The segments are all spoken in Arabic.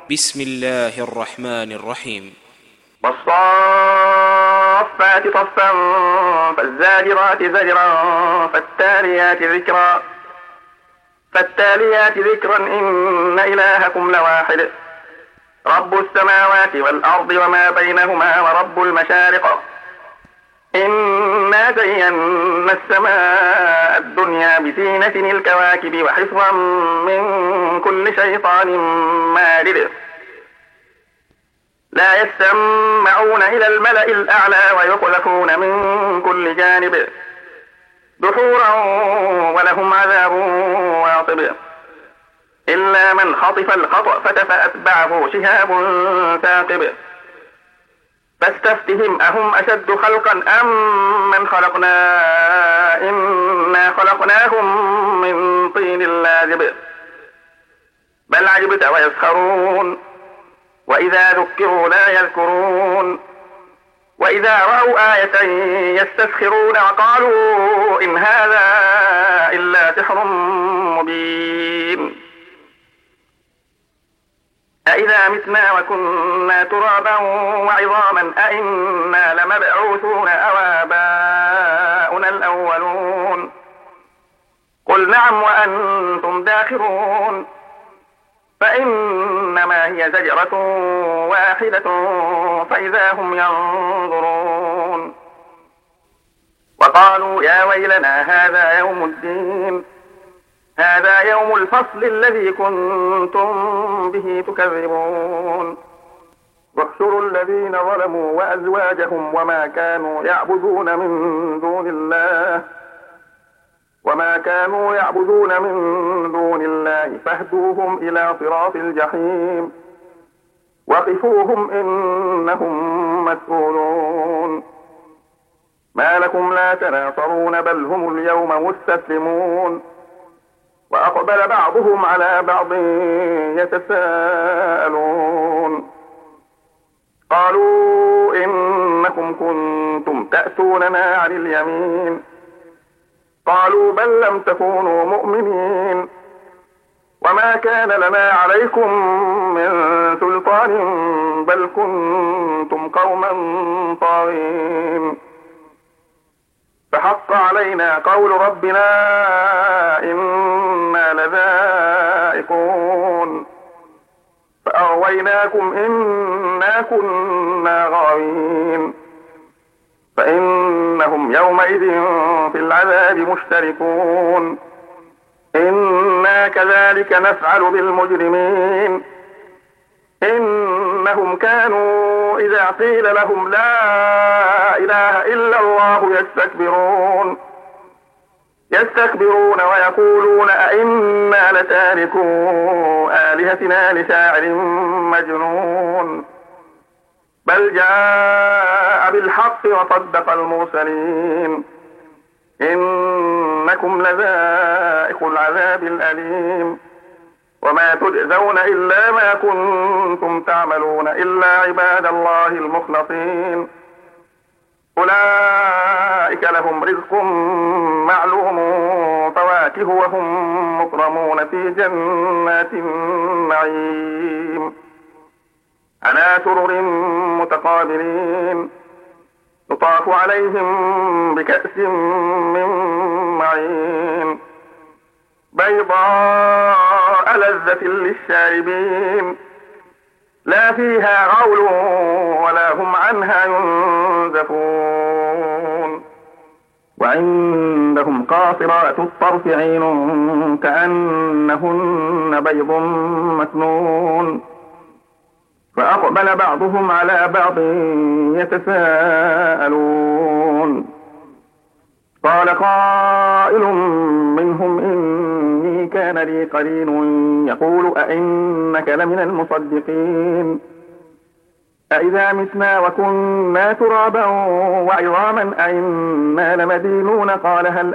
بسم الله الرحمن الرحيم. والصافات صفا فالزاجرات زجرا فالتاليات ذكرا إن إلهكم لواحد رب السماوات والأرض وما بينهما ورب المشارق إنا زينا السماء الدنيا بزينة الكواكب وحفظا من كل شيطان مارد لا يسمعون إلى الملأ الأعلى ويقذفون من كل جانب دحورا ولهم عذاب واصب إلا من خطف الخطأ فأتبعه شهاب ثاقب فاستفتهم أهم أشد خلقا أم من خلقنا إنا خلقناهم من طين لازب بل عجبت ويسخرون وإذا ذكروا لا يذكرون وإذا رأوا آية يستسخرون وقالوا إن هذا إلا سحر مبين أإذا متنا وكنا ترابا وعظاما أإنا لمبعوثون أو آباؤنا الأولون قل نعم وأنتم داخرون فإنما هي زجرة واحدة فإذا هم ينظرون وقالوا يا ويلنا هذا يوم الدين هذا يوم الفصل الذي كنتم به تكذبون واحشروا الذين ظلموا وأزواجهم وما كانوا يعبدون من دون الله فاهدوهم إلى صراط الجحيم وقفوهم إنهم مسؤولون ما لكم لا تناصرون بل هم اليوم مستسلمون وأقبل بعضهم على بعض يتساءلون قالوا إنكم كنتم تأتوننا عن اليمين قالوا بل لم تكونوا مؤمنين وما كان لنا عليكم من سلطان بل كنتم قوما طاغين فحق علينا قول ربنا إنا لذائقون فأغويناكم إنا كنا غاوين فإنهم يومئذ في العذاب مشتركون إنا كذلك نفعل بالمجرمين إنهم كانوا إذا قيل لهم لا إله إلا الله يستكبرون ويقولون أئنا لتاركو آلهتنا لشاعر مجنون بل جاء بالحق وصدق المرسلين إنكم لذائق العذاب الأليم وما تجزون إلا ما كنتم تعملون إلا عباد الله المخلصين أولئك لهم رزق معلوم فواكه وهم مكرمون في جنات النعيم على سرر متقابلين يطاف عليهم بكأس من معين بيضاء لذة للشاربين لا فيها غول ولا هم عنها ينزفون وعندهم قاصرات الطرف عين كأنهن بيض مكنون فأقبل بعضهم على بعض يتساءلون قال قائل منهم إني كان لي قرين يقول أئنك لمن المصدقين أإذا متنا وكنا ترابا وعظاما أئنا لمدينون قال هل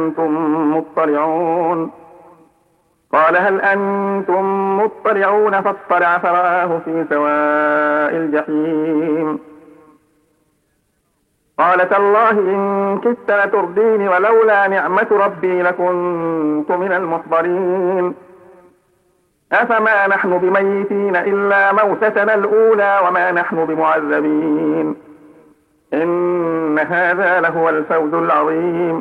أنتم مطلعون فاطلع فرآه في سواء الجحيم قال تالله إن كدت لتردين ولولا نعمة ربي لكنت من المحضرين أفما نحن بميتين إلا موتتنا الأولى وما نحن بمعذبين إن هذا لهو الفوز العظيم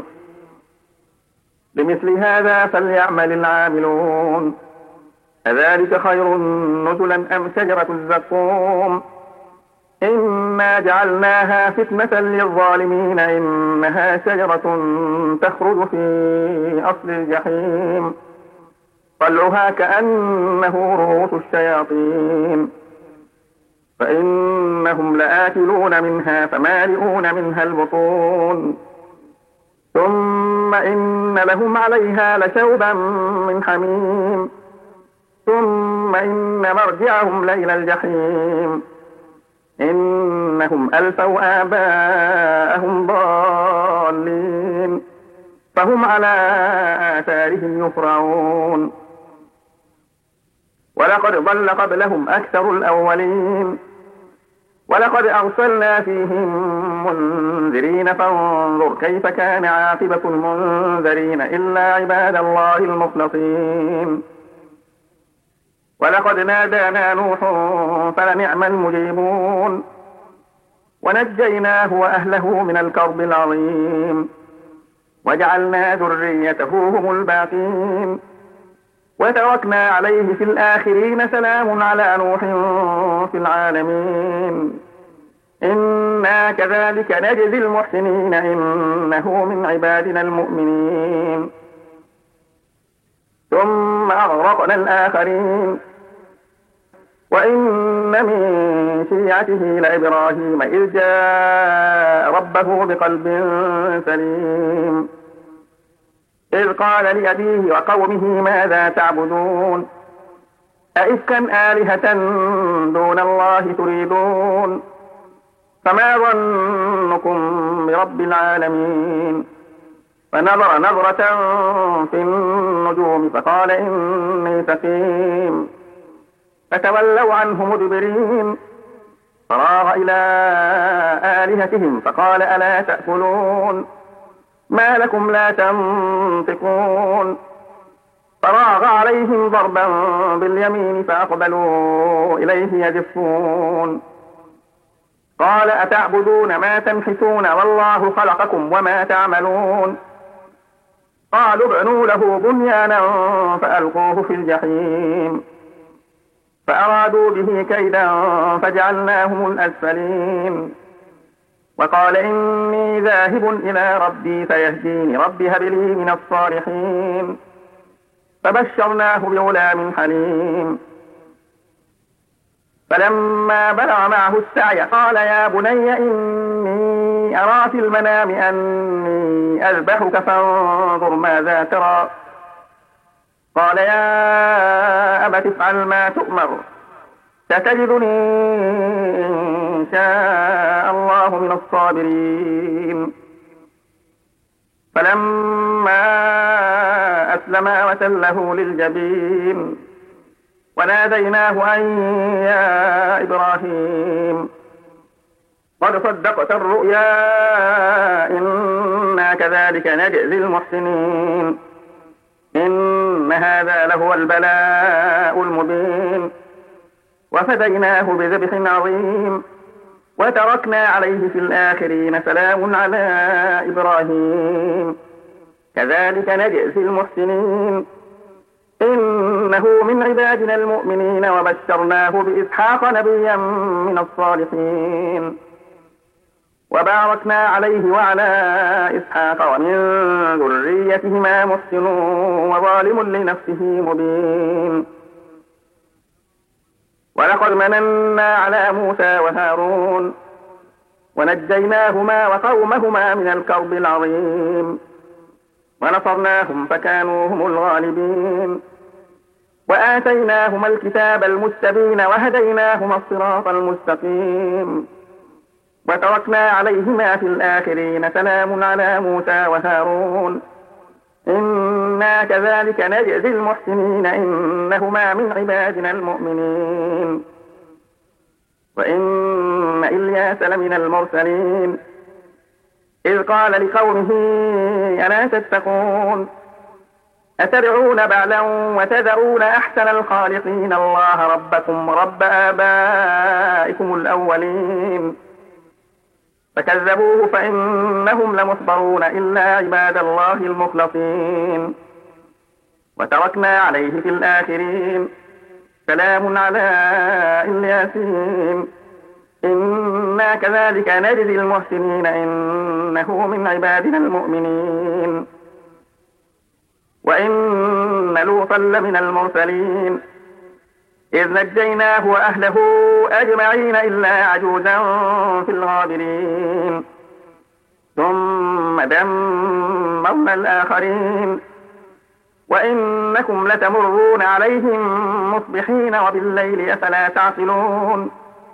لمثل هذا فليعمل العاملون أذلك خير نزلا أم شجرة الزقوم إنا جعلناها فتنة للظالمين إنها شجرة تخرج في أصل الجحيم طلعها كأنه رؤوس الشياطين فإنهم لآكلون منها فمالئون منها البطون ثم إن لهم عليها لشوبا من حميم ثم إن مرجعهم لإلى الجحيم إنهم ألفوا آباءهم ضالين فهم على آثارهم يفرعون ولقد ضل قبلهم أكثر الأولين ولقد أرسلنا فيهم منذرين فانظر كيف كان عاقبة المنذرين إلا عباد الله المخلصين ولقد نادانا نوح فلنعم المجيبون ونجيناه وأهله من الكرب العظيم وجعلنا ذريته هم الباقين وتركنا عليه في الآخرين سلام على نوح في العالمين إنا كذلك نجزي المحسنين إنه من عبادنا المؤمنين ثم أغرقنا الآخرين وإن من شيعته لإبراهيم إذ جاء ربه بقلب سليم إذ قال لأبيه وقومه ماذا تعبدون أئفكا آلهة دون الله تريدون فما ظنكم برب العالمين فنظر نظرة في النجوم فقال إني سقيم فتولوا عنه مدبرين فراغ إلى آلهتهم فقال ألا تأكلون ما لكم لا تنطقون فراغ عليهم ضربا باليمين فأقبلوا إليه يزفون قال أتعبدون ما تنحتون والله خلقكم وما تعملون قالوا ابنوا له بنيانا فألقوه في الجحيم فأرادوا به كيدا فجعلناهم الأسفلين وقال إني ذاهب إلى ربي سيهديني ربي هب لي من الصالحين فبشرناه بغلام حليم فلما بلغ معه السعي قال يا بني إني أرى في المنام أني أذبحك فانظر ماذا ترى قال يا أبت افعل ما تؤمر ستجدني إن شاء الله من الصابرين فلما أسلما وتله للجبين وناديناه أن يا إبراهيم قد صدقت الرؤيا إنا كذلك نجزي المحسنين إن هذا لهو البلاء المبين وفديناه بذبح عظيم وتركنا عليه في الآخرين سلام على إبراهيم كذلك نجزي المحسنين إنه من عبادنا المؤمنين وبشرناه بإسحاق نبيا من الصالحين وباركنا عليه وعلى إسحاق ومن ذريتهما محسن وظالم لنفسه مبين ولقد مننا على موسى وهارون ونجيناهما وقومهما من الكرب العظيم ونصرناهم فكانوا هم الغالبين وآتيناهما الكتاب المستبين وهديناهما الصراط المستقيم وتركنا عليهما في الآخرين سلام على موسى وهارون إنا كذلك نجزي المحسنين إنهما من عبادنا المؤمنين وإن إلياس لمن المرسلين إذ قال لقومه ألا تتقون أتدعون بعلا وتذرون أحسن الخالقين الله ربكم رب آبائكم الأولين فكذبوه فإنهم لمحضرون إلا عباد الله المخلصين وتركنا عليه في الآخرين سلام على الياسين إنا كذلك نجزي المحسنين إنه من عبادنا المؤمنين وإن لوطا لمن المرسلين إذ نجيناه وأهله أجمعين إلا عجوزا في الغابرين ثم دمرنا الآخرين وإنكم لتمرون عليهم مصبحين وبالليل أفلا تعقلون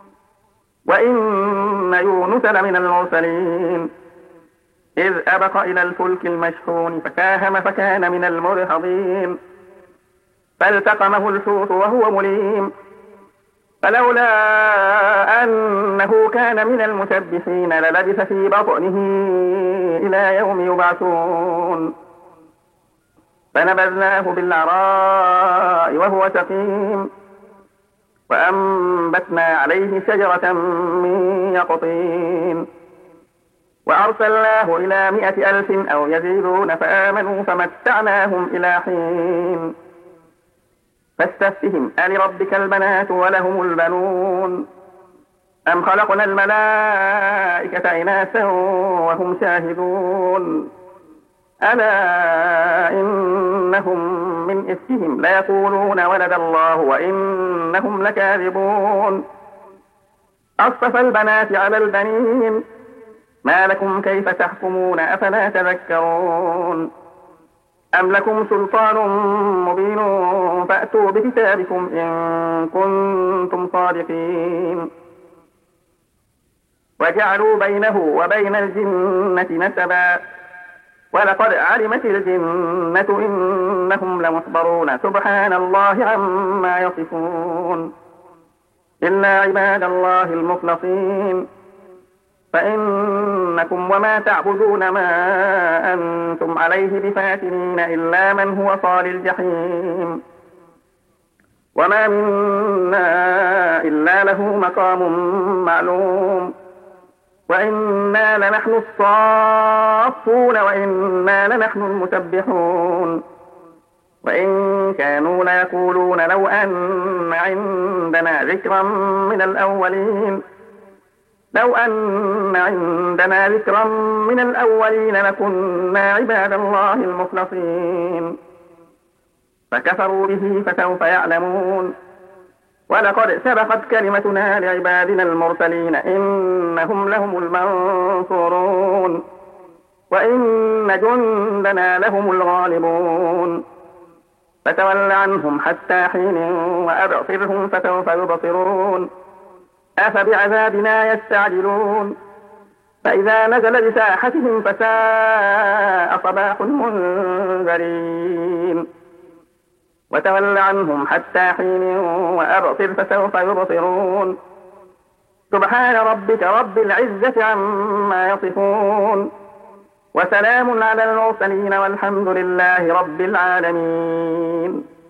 وإن يونس لمن المرسلين إذ أبق إلى الفلك المشحون فساهم فكان من المدحضين فالتقمه الحوت وهو مليم فلولا أنه كان من المسبحين للبث في بطنه إلى يوم يبعثون فنبذناه بالعراء وهو سقيم وأنبتنا عليه شجرة من يقطين وأرسلناه إلى 100,000 أو يزيدون فآمنوا فمتعناهم إلى حين فاستفتهم ألربك البنات ولهم البنون أم خلقنا الملائكة إناثا وهم شاهدون ألا إنهم من إفكهم ليقولون ولد الله وإنهم لكاذبون أصطفى البنات على البنين ما لكم كيف تحكمون أفلا تذكرون أم لكم سلطان مبين فأتوا بكتابكم إن كنتم صادقين وجعلوا بينه وبين الجنة نسبا ولقد علمت الجنة إنهم لمحضرون سبحان الله عما يصفون إلا عباد الله المخلصين فإنكم وما تعبدون ما أنتم عليه بفاتنين إلا من هو صال الجحيم وما منا إلا له مقام معلوم وإنا لنحن الصافون وإنا لنحن المسبحون وإن كانوا ليقولون لو أن عندنا ذكرا من الأولين لكنا عباد الله المخلصين فكفروا به فسوف يعلمون ولقد سبقت كلمتنا لعبادنا المرسلين إنهم لهم المنصورون وإن جندنا لهم الغالبون فتول عنهم حتى حين وأبصرهم فسوف يبصرون أفبعذابنا يستعجلون فإذا نزل بساحتهم فساء صباح المنذرين وتول عنهم حتى حين وأبصر فسوف يبصرون سبحان ربك رب العزة عما يصفون وسلام على المرسلين والحمد لله رب العالمين.